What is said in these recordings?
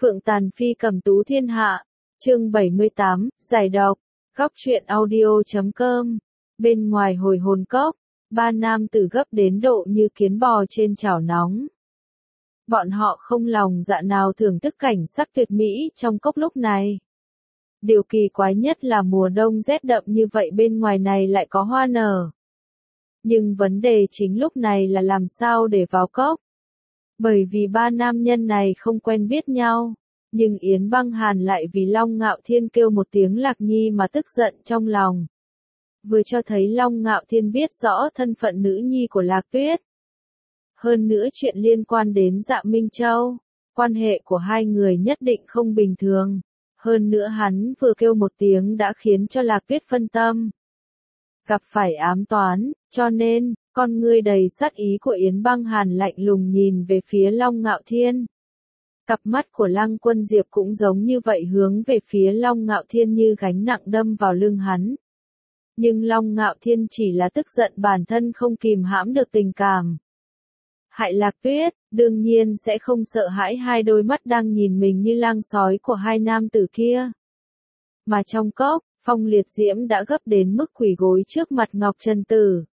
Phượng Tàn Phi cầm tú thiên hạ, chương 78, giải độc, góc truyện audio.com. Bên ngoài hồi hồn cốc, ba nam tử gấp đến độ như kiến bò trên chảo nóng. Bọn họ không lòng dạ nào thưởng thức cảnh sắc tuyệt mỹ trong cốc lúc này. Điều kỳ quái nhất là mùa đông rét đậm như vậy bên ngoài này lại có hoa nở. Nhưng vấn đề chính lúc này là làm sao để vào cốc. Bởi vì ba nam nhân này không quen biết nhau, nhưng Yến Băng Hàn lại vì Long Ngạo Thiên kêu một tiếng Lạc Nhi mà tức giận trong lòng. Vừa cho thấy Long Ngạo Thiên biết rõ thân phận nữ nhi của Lạc Tuyết. Hơn nữa chuyện liên quan đến Dạ Minh Châu, quan hệ của hai người nhất định không bình thường. Hơn nữa hắn vừa kêu một tiếng đã khiến cho Lạc Tuyết phân tâm. Gặp phải ám toán, cho nên, con ngươi đầy sát ý của Yến Băng Hàn lạnh lùng nhìn về phía Long Ngạo Thiên. Cặp mắt của Lăng Quân Diệp cũng giống như vậy hướng về phía Long Ngạo Thiên như gánh nặng đâm vào lưng hắn. Nhưng Long Ngạo Thiên chỉ là tức giận bản thân không kìm hãm được tình cảm. Hại Lạc Tuyết, đương nhiên sẽ không sợ hãi hai đôi mắt đang nhìn mình như lang sói của hai nam tử kia. Mà trong cốc, Phong Liệt Diễm đã gấp đến mức quỳ gối trước mặt Ngọc Trần Tử.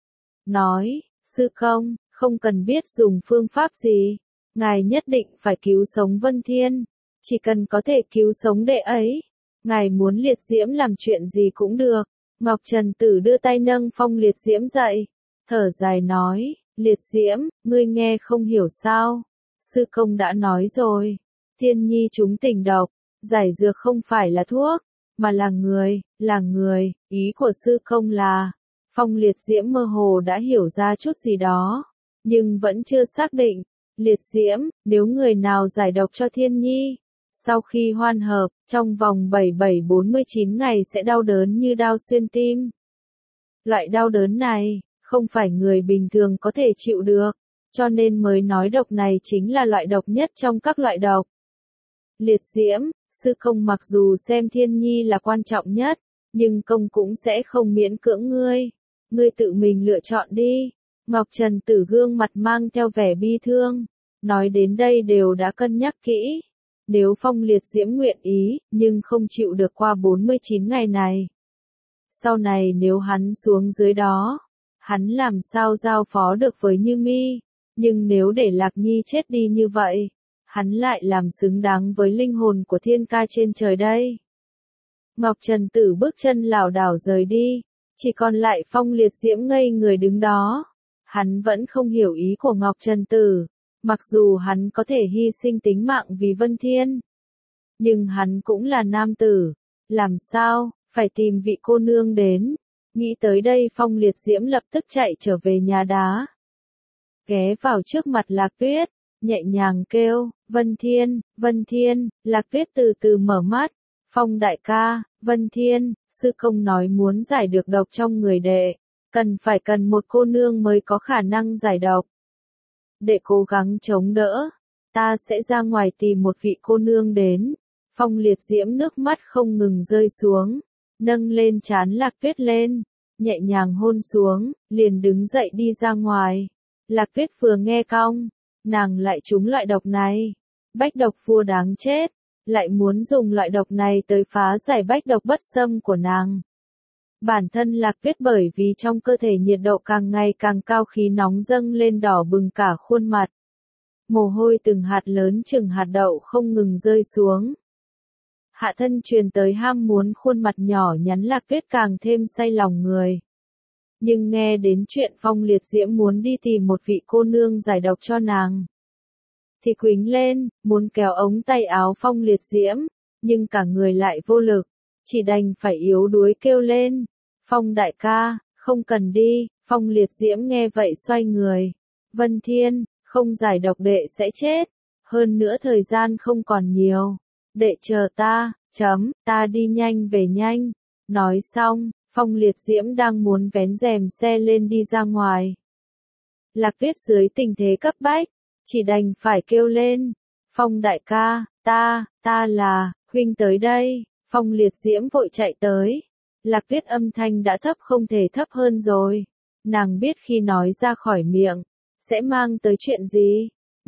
Nói, sư công, không cần biết dùng phương pháp gì, ngài nhất định phải cứu sống Vân Thiên, chỉ cần có thể cứu sống đệ ấy, ngài muốn Liệt Diễm làm chuyện gì cũng được. Ngọc Trần Tử đưa tay nâng Phong Liệt Diễm dậy, thở dài nói, Liệt Diễm, ngươi nghe không hiểu sao, sư công đã nói rồi, Thiên Nhi chúng tình độc, giải dược không phải là thuốc, mà là người, ý của sư công là. Phong Liệt Diễm mơ hồ đã hiểu ra chút gì đó, nhưng vẫn chưa xác định. Liệt Diễm, nếu người nào giải độc cho Thiên Nhi, sau khi hoan hợp, trong vòng 4749 ngày sẽ đau đớn như đao xuyên tim. Loại đau đớn này, không phải người bình thường có thể chịu được, cho nên mới nói độc này chính là loại độc nhất trong các loại độc. Liệt Diễm, sư công mặc dù xem Thiên Nhi là quan trọng nhất, nhưng công cũng sẽ không miễn cưỡng ngươi tự mình lựa chọn đi. Ngọc Trần Tử gương mặt mang theo vẻ bi thương, nói đến đây đều đã cân nhắc kỹ. Nếu Phong Liệt Diễm nguyện ý, nhưng không chịu được qua 49 ngày này. Sau này nếu hắn xuống dưới đó, hắn làm sao giao phó được với Như Mi, nhưng nếu để Lạc Nhi chết đi như vậy, hắn lại làm xứng đáng với linh hồn của thiên ca trên trời đây. Ngọc Trần Tử bước chân lảo đảo rời đi, chỉ còn lại Phong Liệt Diễm ngây người đứng đó. Hắn vẫn không hiểu ý của Ngọc Trần Tử, mặc dù hắn có thể hy sinh tính mạng vì Vân Thiên. Nhưng hắn cũng là nam tử, làm sao, phải tìm vị cô nương đến. Nghĩ tới đây Phong Liệt Diễm lập tức chạy trở về nhà đá. Ghé vào trước mặt Lạc Tuyết, nhẹ nhàng kêu, Vân Thiên, Vân Thiên. Lạc Tuyết từ từ mở mắt, Phong đại ca, Vân Thiên, sư công nói muốn giải được độc trong người đệ, cần một cô nương mới có khả năng giải độc. Đệ cố gắng chống đỡ, ta sẽ ra ngoài tìm một vị cô nương đến. Phong Liệt Diễm nước mắt không ngừng rơi xuống, nâng lên trán Lạc Tuyết lên, nhẹ nhàng hôn xuống, liền đứng dậy đi ra ngoài. Lạc Tuyết vừa nghe cong, nàng lại trúng loại độc này. Bách độc vua đáng chết, lại muốn dùng loại độc này tới phá giải bách độc bất xâm của nàng. Bản thân Lạc Tuyết bởi vì trong cơ thể nhiệt độ càng ngày càng cao, khí nóng dâng lên đỏ bừng cả khuôn mặt. Mồ hôi từng hạt lớn chừng hạt đậu không ngừng rơi xuống. Hạ thân truyền tới ham muốn khuôn mặt nhỏ nhắn Lạc Tuyết càng thêm say lòng người. Nhưng nghe đến chuyện Phong Liệt Diễm muốn đi tìm một vị cô nương giải độc cho nàng, thì quýnh lên, muốn kéo ống tay áo Phong Liệt Diễm, nhưng cả người lại vô lực, chỉ đành phải yếu đuối kêu lên, Phong đại ca, không cần đi. Phong Liệt Diễm nghe vậy xoay người, Vân Thiên, không giải độc đệ sẽ chết, hơn nữa thời gian không còn nhiều, đệ chờ ta, ta đi nhanh về nhanh. Nói xong, Phong Liệt Diễm đang muốn vén rèm xe lên đi ra ngoài. Lạc Tuyết dưới tình thế cấp bách, chỉ đành phải kêu lên, Phong đại ca, ta là, huynh tới đây. Phong Liệt Diễm vội chạy tới. Lạc Tuyết âm thanh đã thấp không thể thấp hơn rồi. Nàng biết khi nói ra khỏi miệng, sẽ mang tới chuyện gì.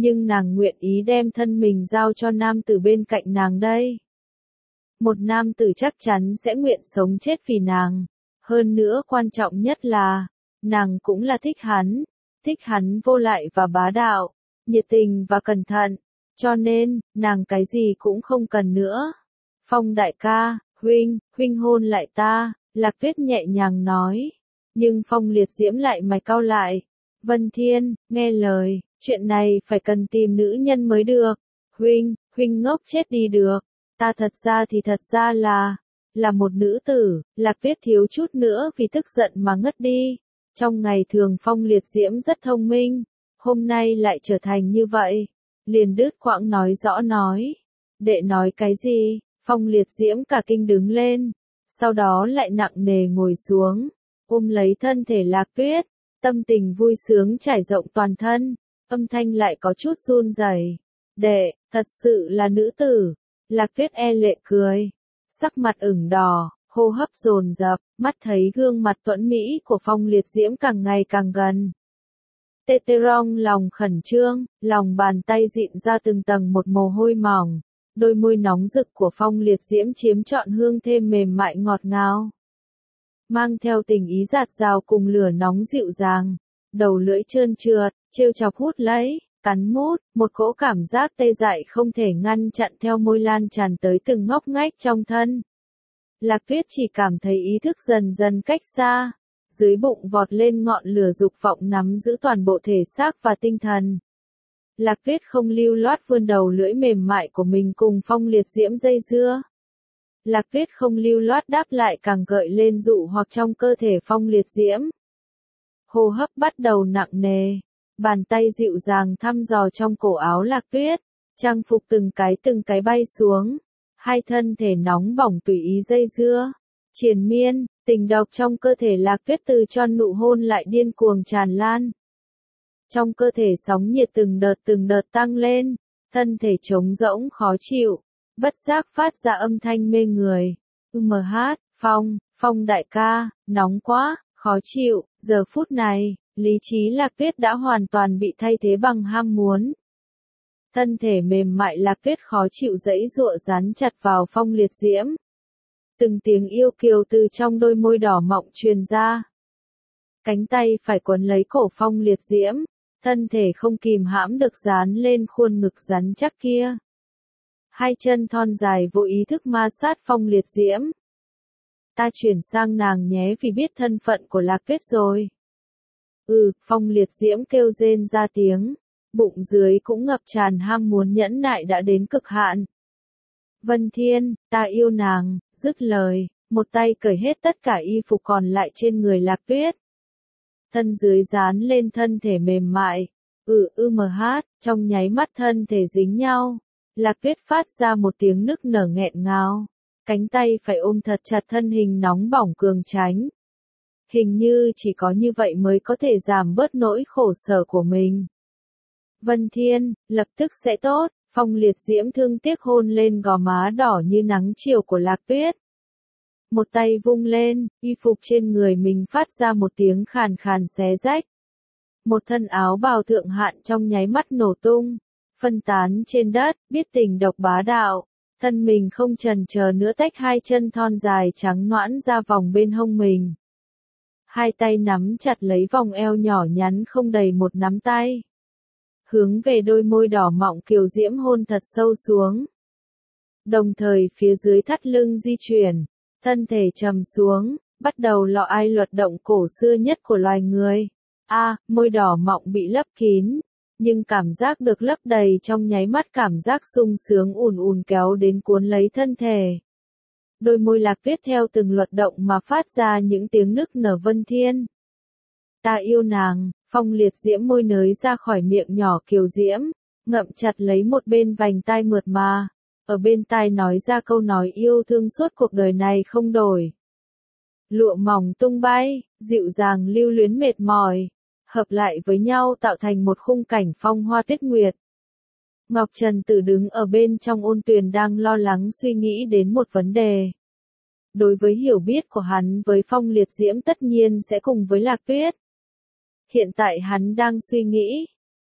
nhưng nàng nguyện ý đem thân mình giao cho nam tử bên cạnh nàng đây. Một nam tử chắc chắn sẽ nguyện sống chết vì nàng. Hơn nữa quan trọng nhất là, nàng cũng là thích hắn vô lại và bá đạo, nhiệt tình và cẩn thận, cho nên, nàng cái gì cũng không cần nữa. Phong đại ca, huynh hôn lại ta, Lạc Tuyết nhẹ nhàng nói. Nhưng Phong Liệt Diễm lại mày cau lại. Vân Thiên, nghe lời, chuyện này phải cần tìm nữ nhân mới được. Huynh ngốc chết đi được. Ta thật ra là một nữ tử. Lạc Tuyết thiếu chút nữa vì tức giận mà ngất đi. Trong ngày thường Phong Liệt Diễm rất thông minh, hôm nay lại trở thành như vậy. Liền đứt quãng nói rõ nói. Đệ nói cái gì? Phong Liệt Diễm cả kinh đứng lên, sau đó lại nặng nề ngồi xuống, ôm lấy thân thể Lạc Tuyết, tâm tình vui sướng trải rộng toàn thân, âm thanh lại có chút run rẩy. Đệ, thật sự là nữ tử. Lạc Tuyết e lệ cười, sắc mặt ửng đỏ, hô hấp dồn dập, mắt thấy gương mặt tuẫn mỹ của Phong Liệt Diễm càng ngày càng gần. Tê Tê Rong lòng khẩn trương, lòng bàn tay dịn ra từng tầng một mồ hôi mỏng, đôi môi nóng rực của Phong Liệt Diễm chiếm trọn hương thơm mềm mại ngọt ngào, mang theo tình ý dạt dào cùng lửa nóng dịu dàng, đầu lưỡi trơn trượt, trêu chọc hút lấy, cắn mút, một cỗ cảm giác tê dại không thể ngăn chặn theo môi lan tràn tới từng ngóc ngách trong thân. Lạc Tuyết chỉ cảm thấy ý thức dần dần cách xa, dưới bụng vọt lên ngọn lửa dục vọng nắm giữ toàn bộ thể xác và tinh thần. Lạc Tuyết không lưu loát vươn đầu lưỡi mềm mại của mình cùng Phong Liệt Diễm dây dưa. Lạc Tuyết không lưu loát đáp lại càng gợi lên dụ hoặc trong cơ thể Phong Liệt Diễm. Hô hấp bắt đầu nặng nề, bàn tay dịu dàng thăm dò trong cổ áo Lạc Tuyết, trang phục từng cái bay xuống, hai thân thể nóng bỏng tùy ý dây dưa, triền miên, tình độc trong cơ thể Lạc Tuyết từ cho nụ hôn lại điên cuồng tràn lan. Trong cơ thể sóng nhiệt từng đợt tăng lên, thân thể trống rỗng khó chịu, bất giác phát ra âm thanh mê người. Phong đại ca, nóng quá, khó chịu, giờ phút này, lý trí Lạc Tuyết đã hoàn toàn bị thay thế bằng ham muốn. Thân thể mềm mại Lạc Tuyết khó chịu giãy giụa dán chặt vào Phong Liệt Diễm. Từng tiếng yêu kiều từ trong đôi môi đỏ mọng truyền ra. Cánh tay phải quấn lấy cổ Phong Liệt Diễm, thân thể không kìm hãm được dán lên khuôn ngực rắn chắc kia. Hai chân thon dài vô ý thức ma sát Phong Liệt Diễm. Ta chuyển sang nàng nhé vì biết thân phận của Lạc Tuyết rồi. Phong Liệt Diễm kêu rên ra tiếng, bụng dưới cũng ngập tràn ham muốn nhẫn nại đã đến cực hạn. Vân Thiên, ta yêu nàng, dứt lời, một tay cởi hết tất cả y phục còn lại trên người Lạc Tuyết. Thân dưới dán lên thân thể mềm mại, trong nháy mắt thân thể dính nhau, Lạc Tuyết phát ra một tiếng nức nở nghẹn ngào, cánh tay phải ôm thật chặt thân hình nóng bỏng cường tránh. Hình như chỉ có như vậy mới có thể giảm bớt nỗi khổ sở của mình. Vân Thiên, lập tức sẽ tốt. Phong Liệt Diễm thương tiếc hôn lên gò má đỏ như nắng chiều của Lạc Tuyết. Một tay vung lên, y phục trên người mình phát ra một tiếng khàn khàn xé rách. Một thân áo bào thượng hạn trong nháy mắt nổ tung, phân tán trên đất, biết tình độc bá đạo. Thân mình không chần chờ nữa tách hai chân thon dài trắng nõn ra vòng bên hông mình. Hai tay nắm chặt lấy vòng eo nhỏ nhắn không đầy một nắm tay. Hướng về đôi môi đỏ mọng kiều diễm hôn thật sâu xuống. Đồng thời phía dưới thắt lưng di chuyển, thân thể trầm xuống, bắt đầu lọ ai luật động cổ xưa nhất của loài người. Môi đỏ mọng bị lấp kín, nhưng cảm giác được lấp đầy trong nháy mắt cảm giác sung sướng ùn ùn kéo đến cuốn lấy thân thể. Đôi môi Lạc Tuyết theo từng luật động mà phát ra những tiếng nức nở. Vân Thiên, ta yêu nàng. Phong Liệt Diễm môi nới ra khỏi miệng nhỏ kiều diễm, ngậm chặt lấy một bên vành tai mượt mà, ở bên tai nói ra câu nói yêu thương suốt cuộc đời này không đổi. Lụa mỏng tung bay, dịu dàng lưu luyến mệt mỏi, hợp lại với nhau tạo thành một khung cảnh phong hoa tuyết nguyệt. Ngọc Trần Tử đứng ở bên trong ôn tuyền đang lo lắng suy nghĩ đến một vấn đề. Đối với hiểu biết của hắn với Phong Liệt Diễm tất nhiên sẽ cùng với Lạc Tuyết. Hiện tại hắn đang suy nghĩ,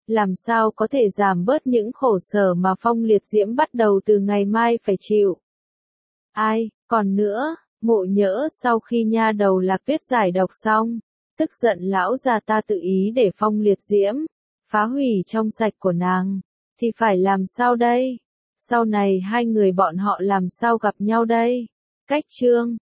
làm sao có thể giảm bớt những khổ sở mà Phong Liệt Diễm bắt đầu từ ngày mai phải chịu. Ai, còn nữa, Mộ Nhỡ sau khi nha đầu Lạc Tuyết giải độc xong, tức giận lão già ta tự ý để Phong Liệt Diễm phá hủy trong sạch của nàng, thì phải làm sao đây? Sau này hai người bọn họ làm sao gặp nhau đây? Cách chương